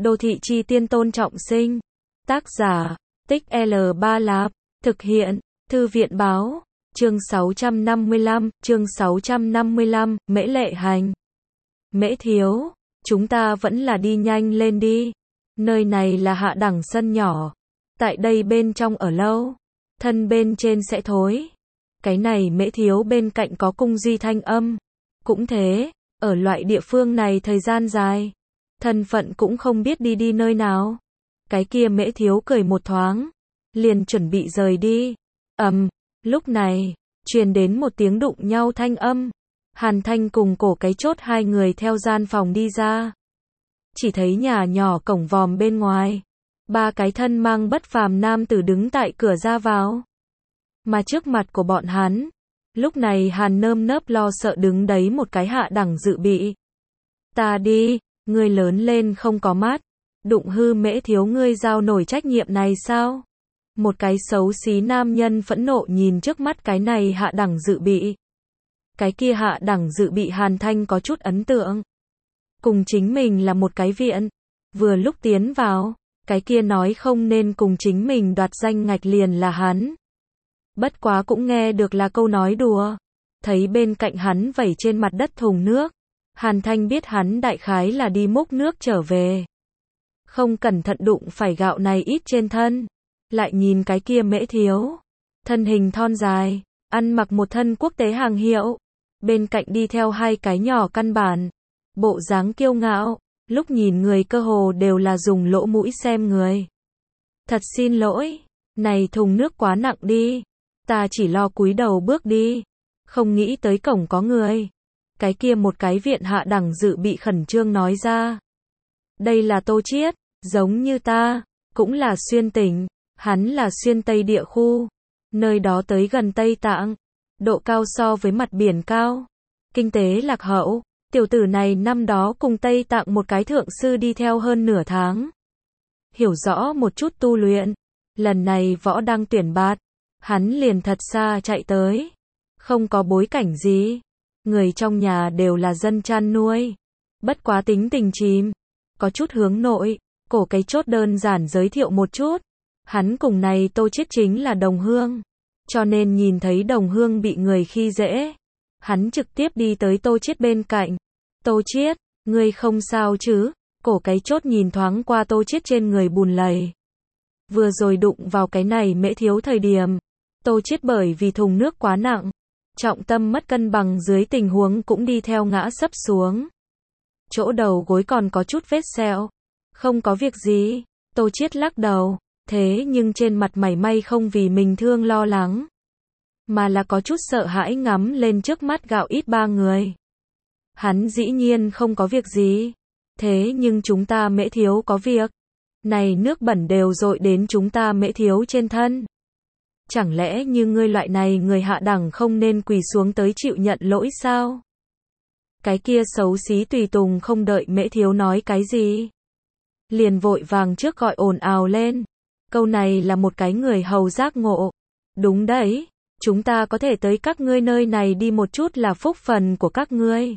Đô thị chi tiên Tôn Trọng Sinh. Tác giả, Tích L Ba Lạp. Thực hiện, Thư viện báo. Chương 655, Mễ Lệ Hành. Mễ thiếu, chúng ta vẫn là đi nhanh lên đi. Nơi này là hạ đẳng sân nhỏ. Tại đây bên trong ở lâu, thân bên trên sẽ thối. Cái này Mễ thiếu bên cạnh có cung duy thanh âm. Cũng thế, ở loại địa phương này thời gian dài, thân phận cũng không biết đi nơi nào. Cái kia Mễ thiếu cười một thoáng, liền chuẩn bị rời đi. Lúc này, truyền đến một tiếng đụng nhau thanh âm. Hàn Thanh cùng Cổ Cái Chốt hai người theo gian phòng đi ra. Chỉ thấy nhà nhỏ cổng vòm bên ngoài, ba cái thân mang bất phàm nam tử đứng tại cửa ra vào. Mà trước mặt của bọn hắn, lúc này Hàn nơm nớp lo sợ đứng đấy một cái hạ đẳng dự bị. Ta đi, ngươi lớn lên không có mắt, đụng hư Mễ thiếu ngươi giao nổi trách nhiệm này sao? Một cái xấu xí nam nhân phẫn nộ nhìn trước mắt cái này hạ đẳng dự bị. Cái kia hạ đẳng dự bị Hàn Thanh có chút ấn tượng. Cùng chính mình là một cái viện. Vừa lúc tiến vào, cái kia nói không nên cùng chính mình đoạt danh ngạch liền là hắn. Bất quá cũng nghe được là câu nói đùa. Thấy bên cạnh hắn vẩy trên mặt đất thùng nước, Hàn Thanh biết hắn đại khái là đi múc nước trở về. Không cẩn thận đụng phải gạo này ít trên thân. Lại nhìn cái kia Mễ thiếu, thân hình thon dài, ăn mặc một thân quốc tế hàng hiệu, bên cạnh đi theo hai cái nhỏ căn bản, bộ dáng kiêu ngạo, lúc nhìn người cơ hồ đều là dùng lỗ mũi xem người. Thật xin lỗi, này thùng nước quá nặng đi, ta chỉ lo cúi đầu bước đi, không nghĩ tới cổng có người. Cái kia một cái viện hạ đẳng dự bị khẩn trương nói ra. Đây là Tô Chiết, giống như ta, cũng là xuyên tỉnh. Hắn là xuyên Tây địa khu, nơi đó tới gần Tây Tạng, độ cao so với mặt biển cao, kinh tế lạc hậu, tiểu tử này năm đó cùng Tây Tạng một cái thượng sư đi theo hơn nửa tháng. Hiểu rõ một chút tu luyện, lần này võ đang tuyển bạt, hắn liền thật xa chạy tới, không có bối cảnh gì, người trong nhà đều là dân chăn nuôi, bất quá tính tình chìm, có chút hướng nội, Cổ Cái Chốt đơn giản giới thiệu một chút. Hắn cùng này Tô Chiết chính là đồng hương, cho nên nhìn thấy đồng hương bị người khi dễ, hắn trực tiếp đi tới Tô Chiết bên cạnh. Tô Chiết, ngươi không sao chứ? Cổ Cái Chốt nhìn thoáng qua Tô Chiết trên người bùn lầy. Vừa rồi đụng vào cái này Mễ thiếu thời điểm, Tô Chiết bởi vì thùng nước quá nặng, trọng tâm mất cân bằng dưới tình huống cũng đi theo ngã sấp xuống. Chỗ đầu gối còn có chút vết sẹo. Không có việc gì, Tô Chiết lắc đầu. Thế nhưng trên mặt mảy may không vì mình thương lo lắng, mà là có chút sợ hãi ngắm lên trước mắt gạo ít ba người. Hắn dĩ nhiên không có việc gì, thế nhưng chúng ta Mễ thiếu có việc. Này nước bẩn đều dội đến chúng ta Mễ thiếu trên thân. Chẳng lẽ như ngươi loại này người hạ đẳng không nên quỳ xuống tới chịu nhận lỗi sao? Cái kia xấu xí tùy tùng không đợi Mễ thiếu nói cái gì, liền vội vàng trước gọi ồn ào lên. Câu này là một cái người hầu giác ngộ. Đúng đấy, chúng ta có thể tới các ngươi nơi này đi một chút là phúc phần của các ngươi.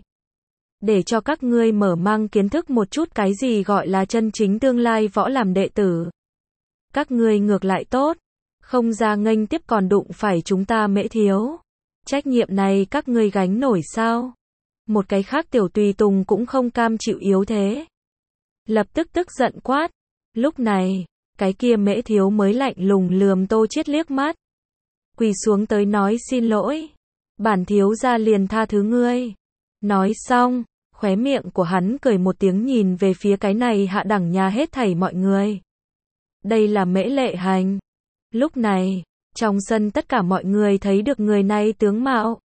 Để cho các ngươi mở mang kiến thức một chút cái gì gọi là chân chính tương lai võ làm đệ tử. Các ngươi ngược lại tốt, không ra nghênh tiếp còn đụng phải chúng ta Mễ thiếu. Trách nhiệm này các ngươi gánh nổi sao? Một cái khác tiểu tùy tùng cũng không cam chịu yếu thế. Lập tức tức giận quát. Lúc này, cái kia Mễ thiếu mới lạnh lùng lườm Tô Chiết liếc mắt. Quỳ xuống tới nói xin lỗi. Bản thiếu gia liền tha thứ ngươi. Nói xong, khóe miệng của hắn cười một tiếng nhìn về phía cái này hạ đẳng nhà hết thảy mọi người. Đây là Mễ Lệ Hành. Lúc này, trong sân tất cả mọi người thấy được người này tướng mạo.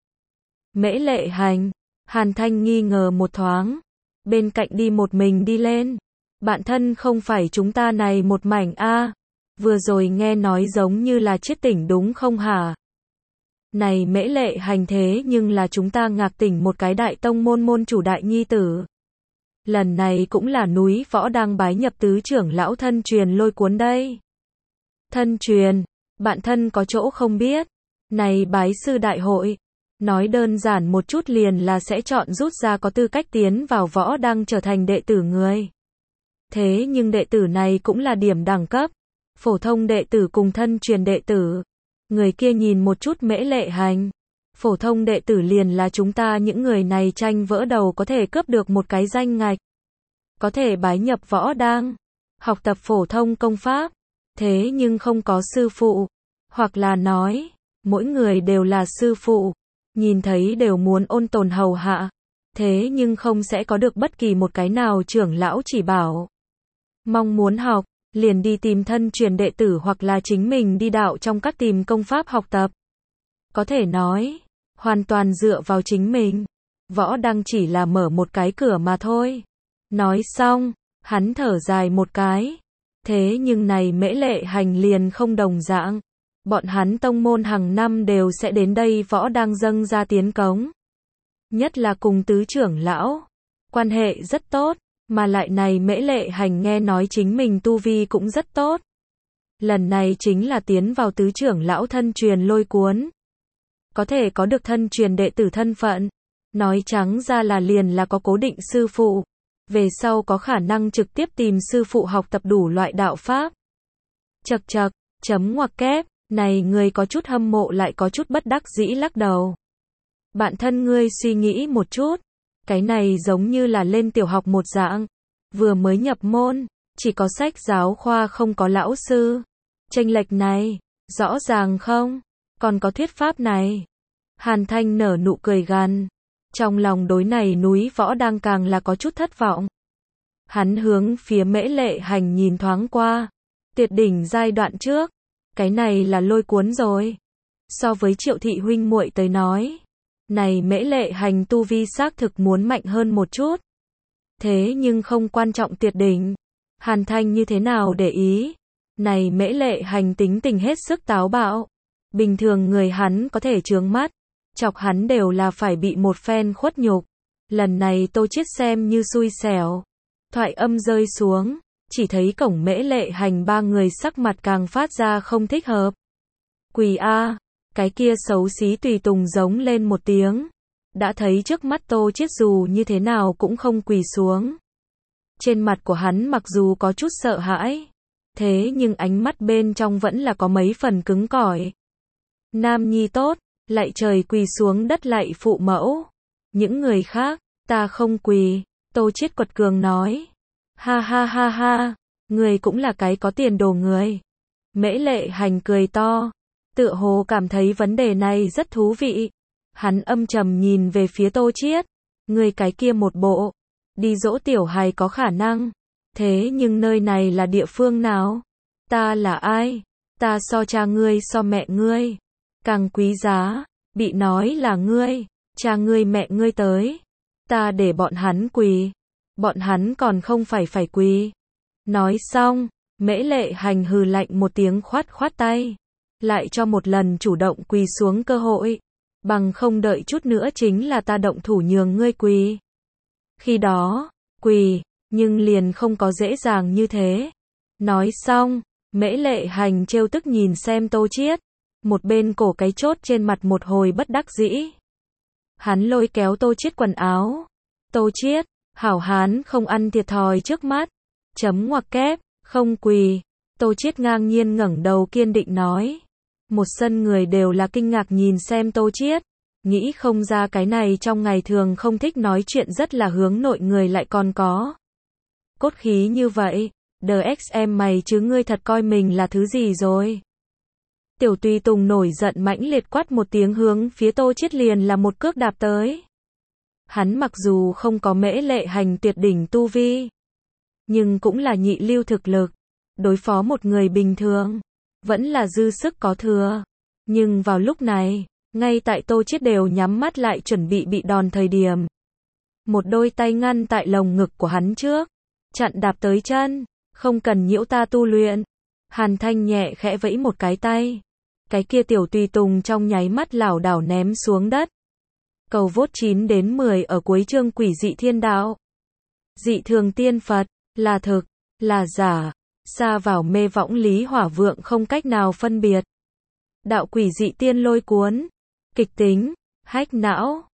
Mễ Lệ Hành, Hàn Thanh nghi ngờ một thoáng. Bên cạnh đi một mình đi lên. Bạn thân không phải chúng ta này một mảnh a, vừa rồi nghe nói giống như là Chiết tỉnh đúng không hả? Này Mễ Lệ Hành thế nhưng là chúng ta Ngạc tỉnh một cái đại tông môn môn chủ đại nhi tử. Lần này cũng là núi võ đang bái nhập tứ trưởng lão thân truyền lôi cuốn đây. Thân truyền, bạn thân có chỗ không biết. Này bái sư đại hội, nói đơn giản một chút liền là sẽ chọn rút ra có tư cách tiến vào võ đang trở thành đệ tử người. Thế nhưng đệ tử này cũng là điểm đẳng cấp. Phổ thông đệ tử cùng thân truyền đệ tử. Người kia nhìn một chút Mễ Lệ Hành. Phổ thông đệ tử liền là chúng ta những người này tranh vỡ đầu có thể cướp được một cái danh ngạch. Có thể bái nhập võ đang. Học tập phổ thông công pháp. Thế nhưng không có sư phụ. Hoặc là nói, mỗi người đều là sư phụ. Nhìn thấy đều muốn ôn tồn hầu hạ. Thế nhưng không sẽ có được bất kỳ một cái nào trưởng lão chỉ bảo. Mong muốn học, liền đi tìm thân truyền đệ tử hoặc là chính mình đi đạo trong các tìm công pháp học tập. Có thể nói, hoàn toàn dựa vào chính mình. Võ đang chỉ là mở một cái cửa mà thôi. Nói xong, hắn thở dài một cái. Thế nhưng này Mễ Lệ Hành liền không đồng dạng. Bọn hắn tông môn hàng năm đều sẽ đến đây võ đang dâng ra tiến cống. Nhất là cùng tứ trưởng lão. Quan hệ rất tốt, mà lại này Mễ Lệ Hành nghe nói chính mình tu vi cũng rất tốt. Lần này chính là tiến vào tứ trưởng lão thân truyền Lôi Cuốn. Có thể có được thân truyền đệ tử thân phận. Nói trắng ra là liền là có cố định sư phụ. Về sau có khả năng trực tiếp tìm sư phụ học tập đủ loại đạo pháp. Chậc chậc, chấm ngoặc kép, này người có chút hâm mộ lại có chút bất đắc dĩ lắc đầu. Bạn thân ngươi suy nghĩ một chút, cái này giống như là lên tiểu học một dạng, vừa mới nhập môn, chỉ có sách giáo khoa không có lão sư. Chênh lệch này, rõ ràng không? Còn có thuyết pháp này. Hàn Thanh nở nụ cười gằn. Trong lòng đối này núi võ đang càng là có chút thất vọng. Hắn hướng phía Mễ Lệ Hành nhìn thoáng qua. Tuyệt đỉnh giai đoạn trước. Cái này là Lôi Cuốn rồi. So với Triệu thị huynh muội tới nói. Này Mễ Lệ Hành tu vi xác thực muốn mạnh hơn một chút. Thế nhưng không quan trọng tuyệt đỉnh. Hàn Thanh như thế nào để ý. Này Mễ Lệ Hành tính tình hết sức táo bạo. Bình thường người hắn có thể chướng mắt. Chọc hắn đều là phải bị một phen khuất nhục. Lần này Tô Chiết xem như xui xẻo. Thoại âm rơi xuống, chỉ thấy cổng Mễ Lệ Hành ba người sắc mặt càng phát ra không thích hợp. Quỳ a, cái kia xấu xí tùy tùng giống lên một tiếng. Đã thấy trước mắt Tô Chiết dù như thế nào cũng không quỳ xuống. Trên mặt của hắn mặc dù có chút sợ hãi, thế nhưng ánh mắt bên trong vẫn là có mấy phần cứng cỏi. Nam nhi tốt, lại trời quỳ xuống đất lạy phụ mẫu. Những người khác, ta không quỳ. Tô Chiết quật cường nói. Ha ha ha ha, người cũng là cái có tiền đồ người. Mễ Lệ Hành cười to, tựa hồ cảm thấy vấn đề này rất thú vị. Hắn âm trầm nhìn về phía Tô Chiết. Người cái kia một bộ, đi dỗ tiểu hài có khả năng. Thế nhưng nơi này là địa phương nào? Ta là ai? Ta so cha ngươi so mẹ ngươi. Càng quý giá, bị nói là ngươi, cha ngươi mẹ ngươi tới. Ta để bọn hắn quỳ. Bọn hắn còn không phải quỳ. Nói xong, Mễ Lệ Hành hừ lạnh một tiếng khoát khoát tay. Lại cho một lần chủ động quỳ xuống cơ hội. Bằng không đợi chút nữa chính là ta động thủ nhường ngươi quỳ. Khi đó, quỳ, nhưng liền không có dễ dàng như thế. Nói xong, Mễ Lệ Hành trêu tức nhìn xem Tô Chiết. Một bên cổ cái chốt trên mặt một hồi bất đắc dĩ. Hắn lôi kéo Tô Chiết quần áo. Tô Chiết, hảo hán không ăn thiệt thòi trước mắt. Chấm ngoặc kép, không quỳ. Tô Chiết ngang nhiên ngẩng đầu kiên định nói. Một sân người đều là kinh ngạc nhìn xem Tô Chiết. Nghĩ không ra cái này trong ngày thường không thích nói chuyện rất là hướng nội người lại còn có. Cốt khí như vậy, DXM mày chứ ngươi thật coi mình là thứ gì rồi. Tiểu Tùy Tùng nổi giận mãnh liệt quát một tiếng hướng phía Tô Chiết liền là một cước đạp tới. Hắn mặc dù không có Mễ Lệ Hành tuyệt đỉnh tu vi, nhưng cũng là nhị lưu thực lực. Đối phó một người bình thường, vẫn là dư sức có thừa. Nhưng vào lúc này, ngay tại Tô Chiết đều nhắm mắt lại chuẩn bị đòn thời điểm. Một đôi tay ngăn tại lồng ngực của hắn trước, chặn đạp tới chân, không cần nhiễu ta tu luyện. Hàn Thanh nhẹ khẽ vẫy một cái tay. Cái kia tiểu tùy tùng trong nháy mắt lảo đảo ném xuống đất. Cầu vốt 9 đến 10 ở cuối chương Quỷ dị thiên đạo. Dị thường tiên Phật, là thực, là giả, xa vào mê võng lý hỏa vượng không cách nào phân biệt. Đạo Quỷ dị tiên Lôi Cuốn, kịch tính, hách não.